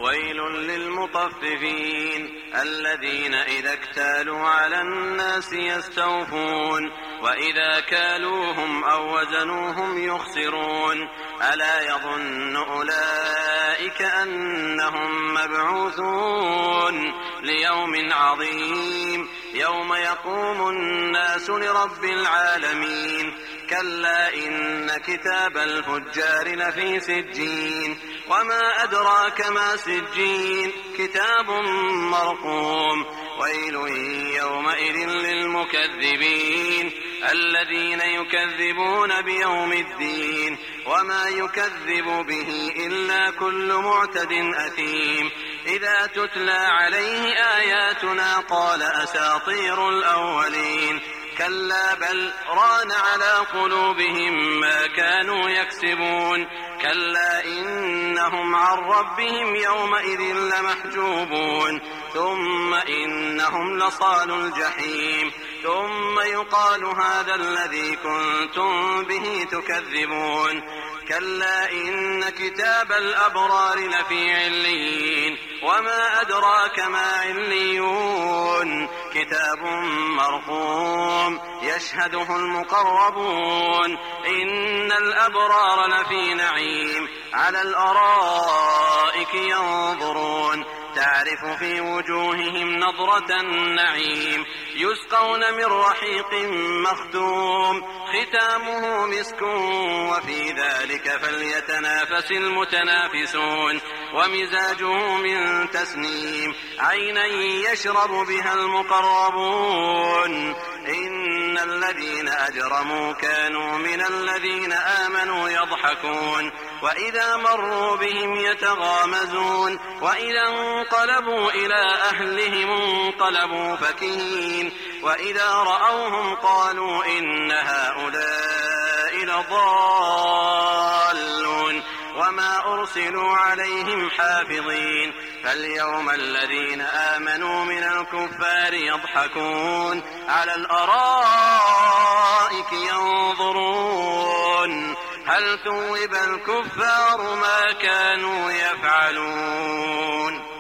ويل للمطففين الذين إذا اكتالوا على الناس يستوفون وإذا كالوهم أو وزنوهم يخسرون ألا يظن أولئك أنهم مبعوثون ليوم عظيم يوم يقوم الناس لرب العالمين كلا إن كتاب الفجار لفي سجين وما أدراك ما سجين كتاب مرقوم ويل يومئذ للمكذبين الذين يكذبون بيوم الدين وما يكذب به إلا كل معتد أثيم إذا تتلى عليه آياتنا قال أساطير الأولين كلا بل ران على قلوبهم ما كانوا يكسبون كلا إنهم عن ربهم يومئذ لمحجوبون ثم إنهم لصال الجحيم ثم يقال هذا الذي كنتم به تكذبون كلا إن كتاب الأبرار لفي عليين وما أدراك ما عليون كتاب مرقوم يشهده المقربون إن الأبرار لفي نعيم على الأرائك ينظرون تعرف في وجوههم نضرة النعيم يسقون من رحيق مختوم ختامه مسك وفي ذلك فليتنافس المتنافسون ومزاجه من تسنيم عينا يشرب بها المقربون إن الذين أجرموا كانوا من الذين آمنوا يضحكون وإذا مروا بهم يتغامزون وإذا انقلبوا إلى أهلهم انقلبوا فكهين وإذا رأوهم قالوا إن هؤلاء لضالون وما أرسلوا عليهم حافظين فاليوم الذين آمنوا من الكفار يضحكون على الأرائك ينظرون هل ثوب الكفار ما كانوا يفعلون